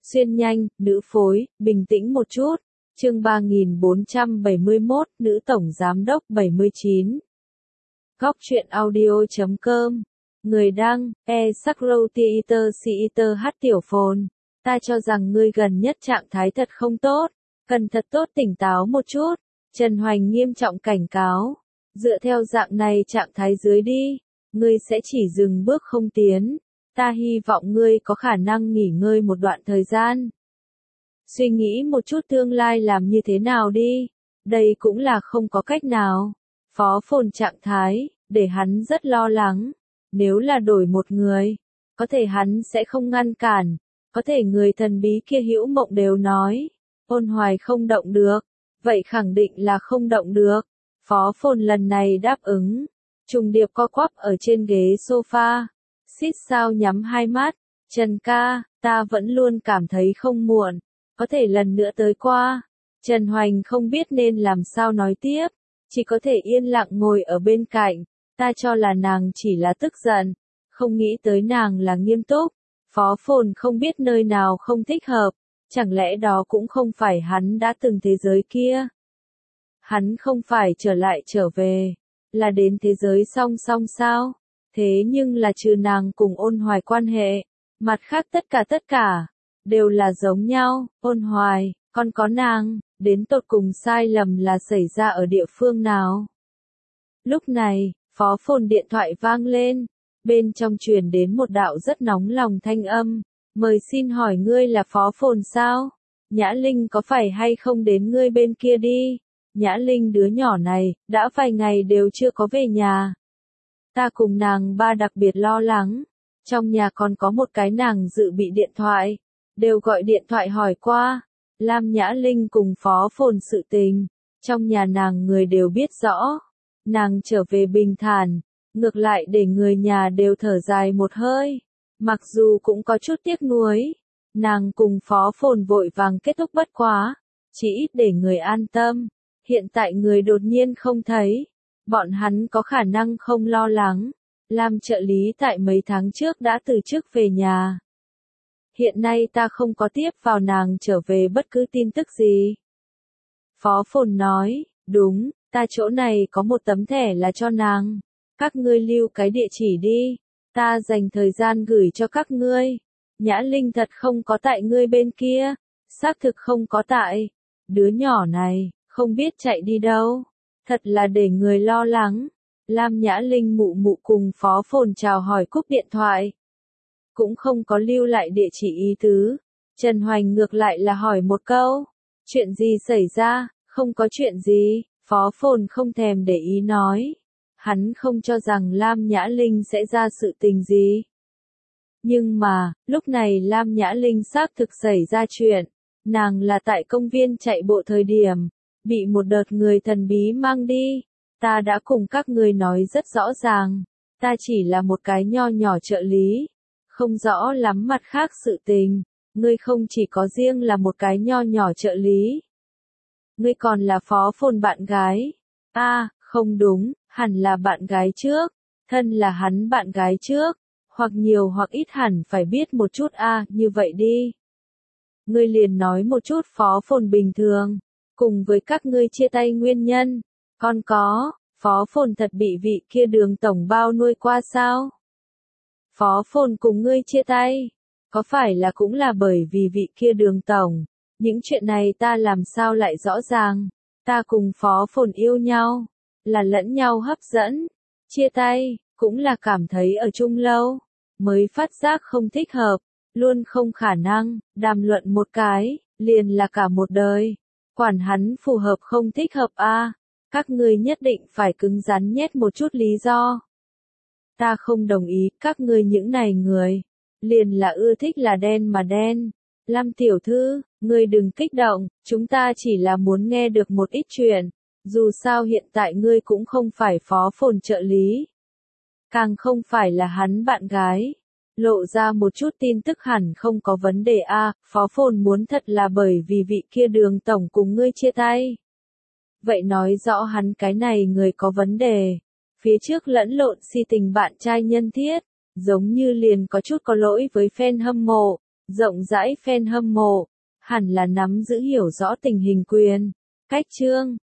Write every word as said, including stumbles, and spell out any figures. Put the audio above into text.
Xuyên nhanh, nữ phối, bình tĩnh một chút. Chương ba nghìn bốn trăm bảy mươi mốt, nữ tổng giám đốc bảy mươi chín. Góc truyện audio chấm com. Người đăng, e Sakro Theater Theater hát tiểu phồn. Ta cho rằng ngươi gần nhất trạng thái thật không tốt. Cần thật tốt tỉnh táo một chút. Trần Hoành nghiêm trọng cảnh cáo. Dựa theo dạng này trạng thái dưới đi. Ngươi sẽ chỉ dừng bước không tiến. Ta hy vọng ngươi có khả năng nghỉ ngơi một đoạn thời gian. Suy nghĩ một chút tương lai làm như thế nào đi. Đây cũng là không có cách nào. Phó Phồn trạng thái, để hắn rất lo lắng. Nếu là đổi một người, có thể hắn sẽ không ngăn cản. Có thể người thần bí kia Hữu Mộng đều nói, Ôn Hoài không động được. Vậy khẳng định là không động được. Phó Phồn lần này đáp ứng. Trùng điệp co quắp ở trên ghế sofa. Xít sao nhắm hai mắt. Trần ca, ta vẫn luôn cảm thấy không muộn. Có thể lần nữa tới qua. Trần Hoành không biết nên làm sao nói tiếp. Chỉ có thể yên lặng ngồi ở bên cạnh. Ta cho là nàng chỉ là tức giận. Không nghĩ tới nàng là nghiêm túc. Phó Phồn không biết nơi nào không thích hợp. Chẳng lẽ đó cũng không phải hắn đã từng thế giới kia. Hắn không phải trở lại trở về. Là đến thế giới song song sao? Thế nhưng là trừ nàng cùng Ôn Hoài quan hệ. Mặt khác tất cả tất cả. Đều là giống nhau. Ôn Hoài, còn có nàng. Đến tột cùng sai lầm là xảy ra ở địa phương nào? Lúc này, Phó Phồn điện thoại vang lên. Bên trong truyền đến một đạo rất nóng lòng thanh âm. Mời xin hỏi ngươi là Phó Phồn sao? Nhã Linh có phải hay không đến ngươi bên kia đi? Nhã Linh đứa nhỏ này, đã vài ngày đều chưa có về nhà. Ta cùng nàng ba đặc biệt lo lắng. Trong nhà còn có một cái nàng dự bị điện thoại. Đều gọi điện thoại hỏi qua. Lam Nhã Linh cùng Phó Phồn sự tình. Trong nhà nàng người đều biết rõ. Nàng trở về bình thản. Ngược lại để người nhà đều thở dài một hơi. Mặc dù cũng có chút tiếc nuối. Nàng cùng Phó Phồn vội vàng kết thúc bất quá. Chỉ ít để người an tâm. Hiện tại người đột nhiên không thấy. Bọn hắn có khả năng không lo lắng. Lam trợ lý tại mấy tháng trước đã từ chức về nhà. Hiện nay ta không có tiếp vào nàng trở về bất cứ tin tức gì. Phó Phồn nói, đúng, ta chỗ này có một tấm thẻ là cho nàng. Các ngươi lưu cái địa chỉ đi. Ta dành thời gian gửi cho các ngươi. Nhã Linh thật không có tại ngươi bên kia. Xác thực không có tại. Đứa nhỏ này, không biết chạy đi đâu. Thật là để người lo lắng. Lam Nhã Linh mụ mụ cùng Phó Phồn chào hỏi cúp điện thoại. Cũng không có lưu lại địa chỉ ý tứ. Trần Hoành ngược lại là hỏi một câu. Chuyện gì xảy ra? Không có chuyện gì. Phó Phồn không thèm để ý nói. Hắn không cho rằng Lam Nhã Linh sẽ ra sự tình gì. Nhưng mà, lúc này Lam Nhã Linh xác thực xảy ra chuyện. Nàng là tại công viên chạy bộ thời điểm. Bị một đợt người thần bí mang đi. Ta đã cùng các ngươi nói rất rõ ràng. Ta chỉ là một cái nho nhỏ trợ lý. Không rõ lắm mặt khác sự tình. Ngươi không chỉ có riêng là một cái nho nhỏ trợ lý. Ngươi còn là Phó Phồn bạn gái. A, à, không đúng, hẳn là bạn gái trước. Thân là hắn bạn gái trước. Hoặc nhiều hoặc ít hẳn phải biết một chút a, à, như vậy đi. Ngươi liền nói một chút Phó Phồn bình thường. Cùng với các ngươi chia tay nguyên nhân. Còn có, Phó Phồn thật bị vị kia Đường tổng bao nuôi qua sao? Phó Phồn cùng ngươi chia tay. Có phải là cũng là bởi vì vị kia Đường tổng? Những chuyện này ta làm sao lại rõ ràng? Ta cùng Phó Phồn yêu nhau. Là lẫn nhau hấp dẫn. Chia tay, cũng là cảm thấy ở chung lâu. Mới phát giác không thích hợp. Luôn không khả năng, đàm luận một cái, liền là cả một đời. Quản hắn phù hợp không thích hợp a, à, các ngươi nhất định phải cứng rắn nhét một chút lý do. Ta không đồng ý, các ngươi những này người, liền là ưa thích là đen mà đen. Lam tiểu thư, ngươi đừng kích động, chúng ta chỉ là muốn nghe được một ít chuyện. Dù sao hiện tại ngươi cũng không phải Phó Phồn trợ lý. Càng không phải là hắn bạn gái. Lộ ra một chút tin tức hẳn không có vấn đề a, à, Phó Phồn muốn thật là bởi vì vị kia Đường tổng cùng ngươi chia tay. Vậy nói rõ hắn cái này người có vấn đề. Phía trước lẫn lộn si tình bạn trai nhân thiết, giống như liền có chút có lỗi với fan hâm mộ, Rộng rãi fan hâm mộ, hẳn là nắm giữ hiểu rõ tình hình quyền, cách chương,